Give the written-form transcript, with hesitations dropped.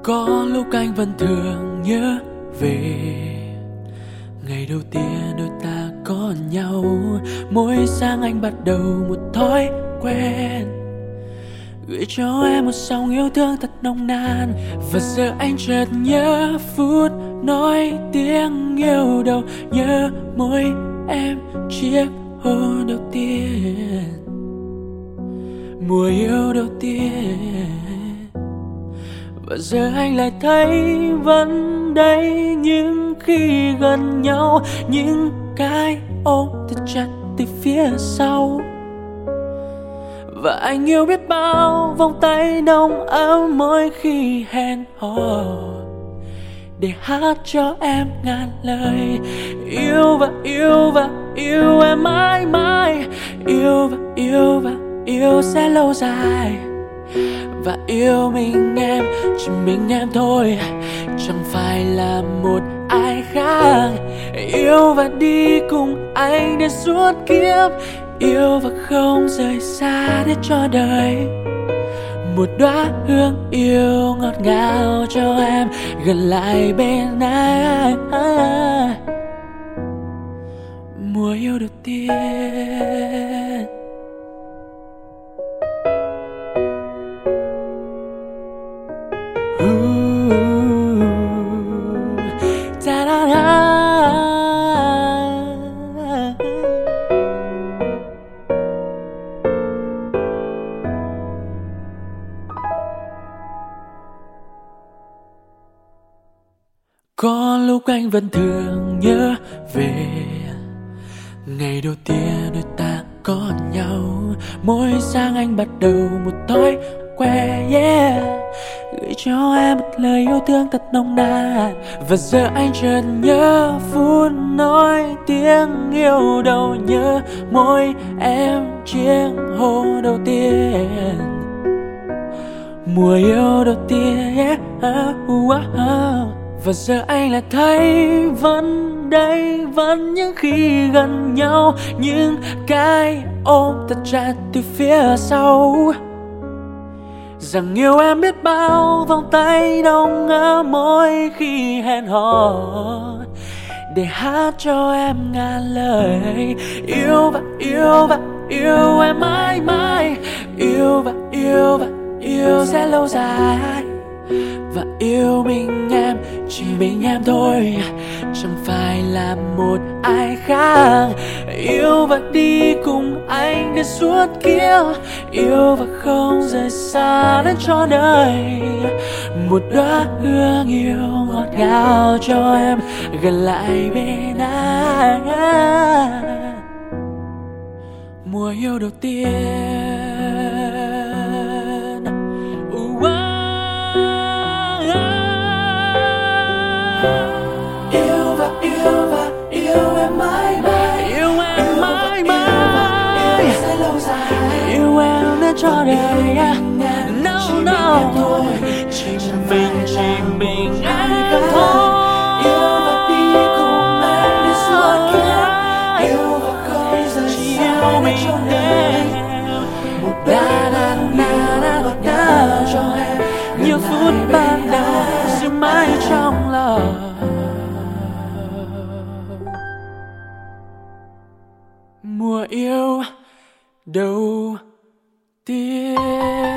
Có lúc anh vẫn thường nhớ về ngày đầu tiên đôi ta có nhau. Mỗi sáng anh bắt đầu một thói quen, gửi cho em một dòng yêu thương thật nồng nàn. Và giờ anh chợt nhớ phút nói tiếng yêu đầu, nhớ môi em chiếc hôn đầu tiên, mùa yêu đầu tiên. Và giờ anh lại thấy vẫn đây, nhưng khi gần nhau những cái ôm thật chặt từ phía sau. Và anh yêu biết bao vòng tay nồng ấm mỗi khi hẹn hò, để hát cho em ngàn lời. Yêu và yêu và yêu em mãi mãi, yêu và yêu và yêu sẽ lâu dài. Và yêu mình em, chỉ mình em thôi, chẳng phải là một ai khác. Yêu và đi cùng anh đến suốt kiếp, yêu và không rời xa để cho đời. Một đóa hương yêu ngọt ngào cho em gần lại bên anh. Mùa yêu đầu tiên. Có lúc anh vẫn thường nhớ về ngày đầu tiên đôi ta có nhau. Mỗi sáng anh bắt đầu một thói quen, gửi cho em một lời yêu thương thật nồng nàn. Và giờ anh chợt nhớ phút nói tiếng yêu đầu, nhớ môi em chiếc hôn đầu tiên, mùa yêu đầu tiên. Và giờ anh lại thấy vẫn đây, vẫn những khi gần nhau những cái ôm thật chặt từ phía sau. Rằng yêu em biết bao vòng tay nồng ấm mỗi khi hẹn hò, để hát cho em ngàn lời. Yêu và yêu và yêu em mãi mãi, yêu và yêu và yêu sẽ lâu dài. Và yêu mình em, chỉ mình em thôi, chẳng phải là một ai khác. Yêu và đi cùng anh đến suốt kiếp, yêu và không rời xa đến cho đời. Một đóa hương yêu ngọt ngào cho em gần lại bên anh. Mùa yêu đầu tiên. Yêu và yêu và yêu em mãi mãi, yêu em mãi mãi, yêu sẽ lâu dài. Yêu em đến cho đời. No no, chỉ mình anh thôi. Yêu và đi cùng anh đến suốt kiếp, yêu và không rời xa để cho đời. Một đà đà đà đà ngọt ngào cho em, nhiều phút ban đầu giữ mãi trong lòng. Mùa yêu đầu tiên.